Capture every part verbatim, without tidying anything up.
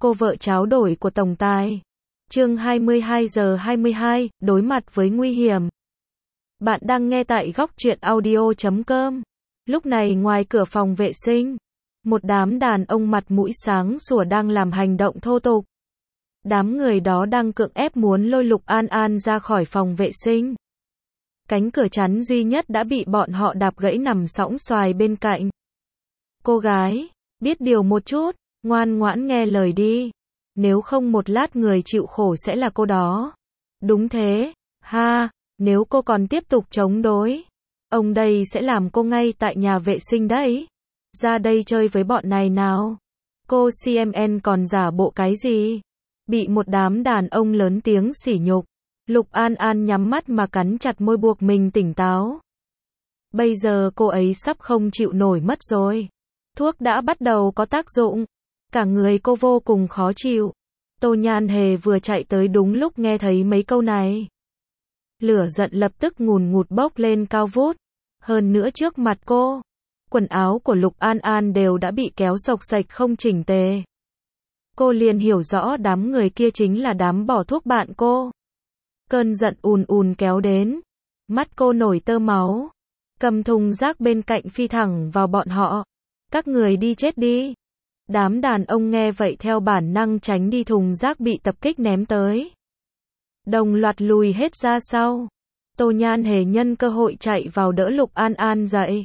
cô vợ tráo đổi của tổng tài. Chương hai mươi hai giờ hai mươi hai, đối mặt với nguy hiểm. Bạn đang nghe tại góc truyện audio chấm com. Lúc này ngoài cửa phòng vệ sinh, một đám đàn ông mặt mũi sáng sủa đang làm hành động thô tục. Đám người đó đang cưỡng ép muốn lôi Lục An An ra khỏi phòng vệ sinh. Cánh cửa chắn duy nhất đã bị bọn họ đạp gãy nằm sõng soài bên cạnh. Cô gái, biết điều một chút, ngoan ngoãn nghe lời đi. Nếu không một lát người chịu khổ sẽ là cô đó. Đúng thế, ha, nếu cô còn tiếp tục chống đối, ông đây sẽ làm cô ngay tại nhà vệ sinh đấy. Ra đây chơi với bọn này nào. Cô xê em en còn giả bộ cái gì? Bị một đám đàn ông lớn tiếng sỉ nhục. Lục An An nhắm mắt mà cắn chặt môi buộc mình tỉnh táo. Bây giờ cô ấy sắp không chịu nổi mất rồi. Thuốc đã bắt đầu có tác dụng. Cả người cô vô cùng khó chịu. Tô Nhan Hề vừa chạy tới đúng lúc nghe thấy mấy câu này. Lửa giận lập tức ngùn ngụt bốc lên cao vút. Hơn nữa trước mặt cô, quần áo của Lục An An đều đã bị kéo xộc xệch không chỉnh tề. Cô liền hiểu rõ đám người kia chính là đám bỏ thuốc bạn cô. Cơn giận ùn ùn kéo đến. Mắt cô nổi tơ máu. Cầm thùng rác bên cạnh phi thẳng vào bọn họ. Các người đi chết đi. Đám đàn ông nghe vậy theo bản năng tránh đi thùng rác bị tập kích ném tới. Đồng loạt lùi hết ra sau. Tô Nhan Hề nhân cơ hội chạy vào đỡ Lục An An dậy.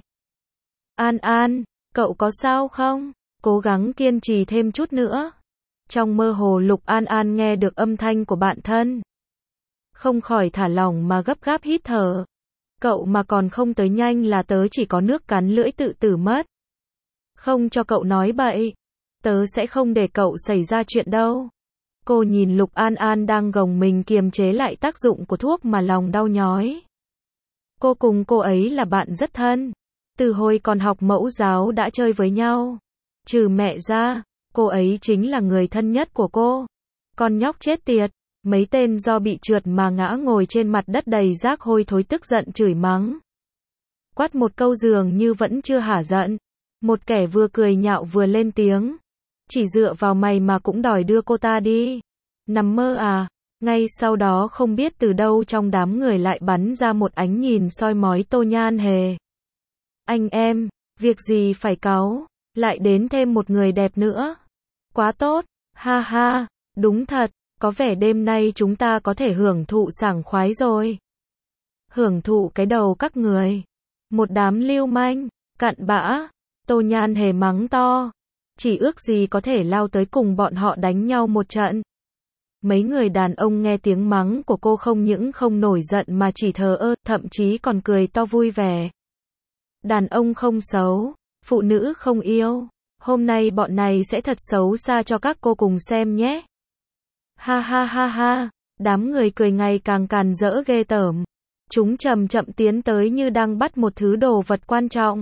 An An, cậu có sao không? Cố gắng kiên trì thêm chút nữa. Trong mơ hồ Lục An An nghe được âm thanh của bạn thân. Không khỏi thả lỏng mà gấp gáp hít thở. Cậu mà còn không tới nhanh là tớ chỉ có nước cắn lưỡi tự tử mất. Không cho cậu nói bậy. Tớ sẽ không để cậu xảy ra chuyện đâu. Cô nhìn Lục An An đang gồng mình kiềm chế lại tác dụng của thuốc mà lòng đau nhói. Cô cùng cô ấy là bạn rất thân. Từ hồi còn học mẫu giáo đã chơi với nhau. Trừ mẹ ra, cô ấy chính là người thân nhất của cô. Con nhóc chết tiệt. Mấy tên do bị trượt mà ngã ngồi trên mặt đất đầy rác hôi thối tức giận chửi mắng. Quát một câu dường như vẫn chưa hả giận. Một kẻ vừa cười nhạo vừa lên tiếng. Chỉ dựa vào mày mà cũng đòi đưa cô ta đi. Nằm mơ à? Ngay sau đó không biết từ đâu trong đám người lại bắn ra một ánh nhìn soi mói Tô Nhan Hề. Anh em, việc gì phải cáu, lại đến thêm một người đẹp nữa. Quá tốt, ha ha, đúng thật, có vẻ đêm nay chúng ta có thể hưởng thụ sảng khoái rồi. Hưởng thụ cái đầu các người. Một đám lưu manh, cặn bã, Tô Nhan Hề mắng to. Chỉ ước gì có thể lao tới cùng bọn họ đánh nhau một trận. Mấy người đàn ông nghe tiếng mắng của cô không những không nổi giận mà chỉ thờ ơ, thậm chí còn cười to vui vẻ. Đàn ông không xấu, phụ nữ không yêu. Hôm nay bọn này sẽ thật xấu xa cho các cô cùng xem nhé. Ha ha ha ha, đám người cười ngày càng càn rỡ ghê tởm. Chúng chậm chậm tiến tới như đang bắt một thứ đồ vật quan trọng.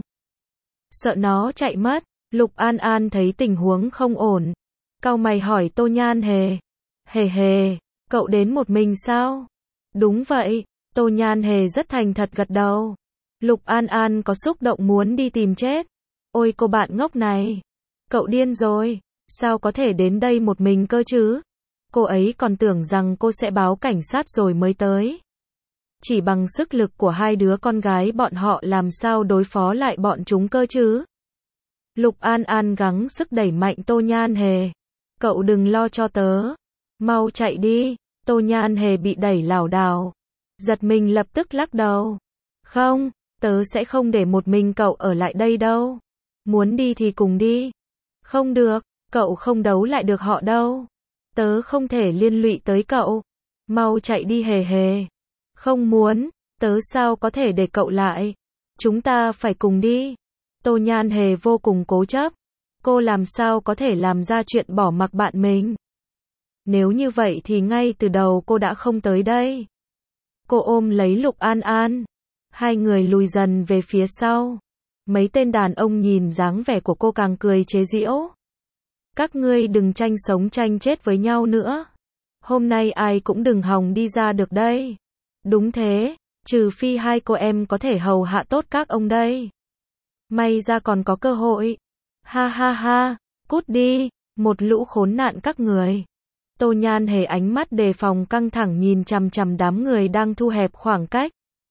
Sợ nó chạy mất. Lục An An thấy tình huống không ổn. Cau mày hỏi Tô Nhan Hề. Hề hề, cậu đến một mình sao? Đúng vậy, Tô Nhan Hề rất thành thật gật đầu. Lục An An có xúc động muốn đi tìm chết. Ôi cô bạn ngốc này. Cậu điên rồi, sao có thể đến đây một mình cơ chứ? Cô ấy còn tưởng rằng cô sẽ báo cảnh sát rồi mới tới. Chỉ bằng sức lực của hai đứa con gái bọn họ làm sao đối phó lại bọn chúng cơ chứ? Lục An An gắng sức đẩy mạnh Tô Nhan Hề. Cậu đừng lo cho tớ. Mau chạy đi. Tô Nhan Hề bị đẩy lảo đảo. Giật mình lập tức lắc đầu. Không, tớ sẽ không để một mình cậu ở lại đây đâu. Muốn đi thì cùng đi. Không được, cậu không đấu lại được họ đâu. Tớ không thể liên lụy tới cậu. Mau chạy đi Hề Hề. Không muốn, tớ sao có thể để cậu lại. Chúng ta phải cùng đi. Tô Nhan Hề vô cùng cố chấp. Cô làm sao có thể làm ra chuyện bỏ mặc bạn mình. Nếu như vậy thì ngay từ đầu cô đã không tới đây. Cô ôm lấy Lục An An. Hai người lùi dần về phía sau. Mấy tên đàn ông nhìn dáng vẻ của cô càng cười chế giễu. Các ngươi đừng tranh sống tranh chết với nhau nữa. Hôm nay ai cũng đừng hòng đi ra được đây. Đúng thế, trừ phi hai cô em có thể hầu hạ tốt các ông đây. May ra còn có cơ hội. Ha ha ha, cút đi. Một lũ khốn nạn các người. Tô Nhan Hề ánh mắt đề phòng căng thẳng nhìn chằm chằm đám người đang thu hẹp khoảng cách.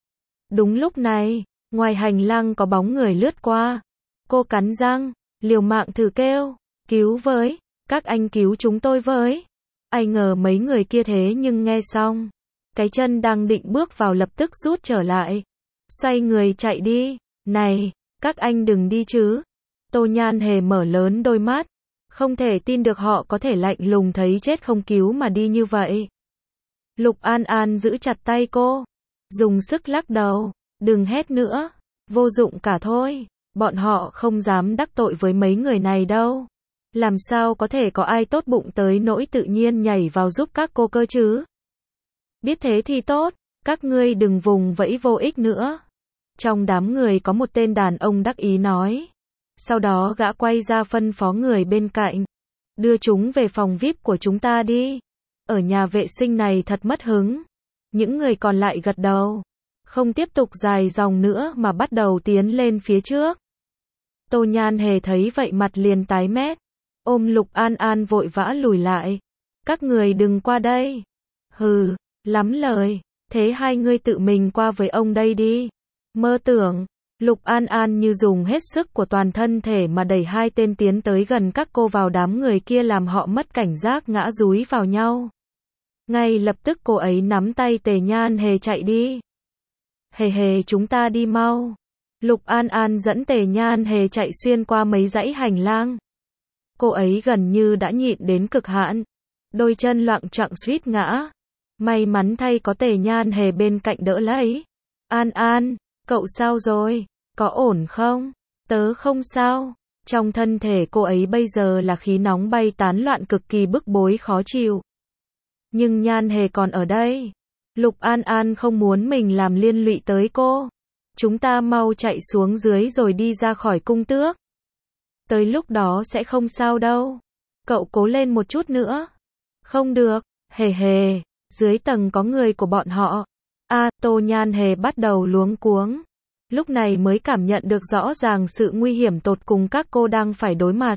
Đúng lúc này, ngoài hành lang có bóng người lướt qua. Cô cắn răng, liều mạng thử kêu, cứu với, các anh cứu chúng tôi với. Ai ngờ mấy người kia thế nhưng nghe xong, cái chân đang định bước vào lập tức rút trở lại. Xoay người chạy đi, này, các anh đừng đi chứ. Tô Nhan Hề mở lớn đôi mắt, không thể tin được họ có thể lạnh lùng thấy chết không cứu mà đi như vậy. Lục An An giữ chặt tay cô, dùng sức lắc đầu, đừng hét nữa, vô dụng cả thôi, bọn họ không dám đắc tội với mấy người này đâu. Làm sao có thể có ai tốt bụng tới nỗi tự nhiên nhảy vào giúp các cô cơ chứ? Biết thế thì tốt, các ngươi đừng vùng vẫy vô ích nữa. Trong đám người có một tên đàn ông đắc ý nói. Sau đó gã quay ra phân phó người bên cạnh. Đưa chúng về phòng vi ai pi của chúng ta đi. Ở nhà vệ sinh này thật mất hứng. Những người còn lại gật đầu. Không tiếp tục dài dòng nữa mà bắt đầu tiến lên phía trước. Tô Nhan Hề thấy vậy mặt liền tái mét. Ôm Lục An An vội vã lùi lại. Các người đừng qua đây. Hừ, lắm lời. Thế hai ngươi tự mình qua với ông đây đi. Mơ tưởng. Lục An An như dùng hết sức của toàn thân thể mà đẩy hai tên tiến tới gần các cô vào đám người kia làm họ mất cảnh giác ngã dúi vào nhau. Ngay lập tức cô ấy nắm tay Tề Nhan Hề chạy đi. Hề hề chúng ta đi mau. Lục An An dẫn Tề Nhan Hề chạy xuyên qua mấy dãy hành lang. Cô ấy gần như đã nhịn đến cực hạn. Đôi chân loạng choạng suýt ngã. May mắn thay có Tề Nhan Hề bên cạnh đỡ lấy. An An, cậu sao rồi? Có ổn không? Tớ không sao. Trong thân thể cô ấy bây giờ là khí nóng bay tán loạn cực kỳ bức bối khó chịu. Nhưng Nhan Hề còn ở đây. Lục An An không muốn mình làm liên lụy tới cô. Chúng ta mau chạy xuống dưới rồi đi ra khỏi cung tước. Tới lúc đó sẽ không sao đâu. Cậu cố lên một chút nữa. Không được, hề hề, dưới tầng có người của bọn họ. A, Tô Nhan Hề bắt đầu luống cuống. Lúc này mới cảm nhận được rõ ràng sự nguy hiểm tột cùng các cô đang phải đối mặt.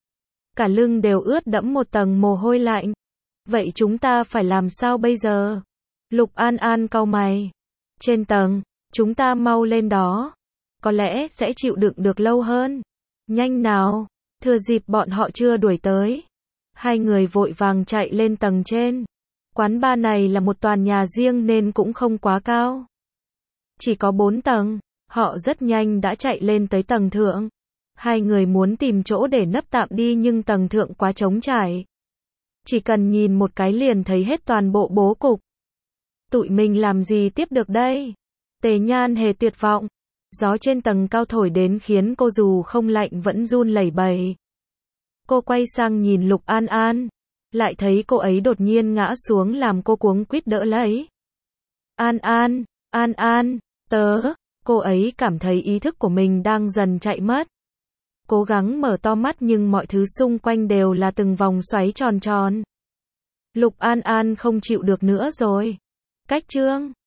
Cả lưng đều ướt đẫm một tầng mồ hôi lạnh. Vậy chúng ta phải làm sao bây giờ? Lục An An cau mày. Trên tầng, chúng ta mau lên đó. Có lẽ sẽ chịu đựng được lâu hơn. Nhanh nào, thừa dịp bọn họ chưa đuổi tới. Hai người vội vàng chạy lên tầng trên. Quán bar này là một tòa nhà riêng nên cũng không quá cao. Chỉ có bốn tầng. Họ rất nhanh đã chạy lên tới tầng thượng. Hai người muốn tìm chỗ để nấp tạm đi nhưng tầng thượng quá trống trải. Chỉ cần nhìn một cái liền thấy hết toàn bộ bố cục. Tụi mình làm gì tiếp được đây? Tề Nhan Hề tuyệt vọng. Gió trên tầng cao thổi đến khiến cô dù không lạnh vẫn run lẩy bẩy. Cô quay sang nhìn Lục An An. Lại thấy cô ấy đột nhiên ngã xuống làm cô cuống quýt đỡ lấy. An An, An An, tớ. Cô ấy cảm thấy ý thức của mình đang dần chạy mất. Cố gắng mở to mắt nhưng mọi thứ xung quanh đều là từng vòng xoáy tròn tròn. Lục An An không chịu được nữa rồi. Cách trương.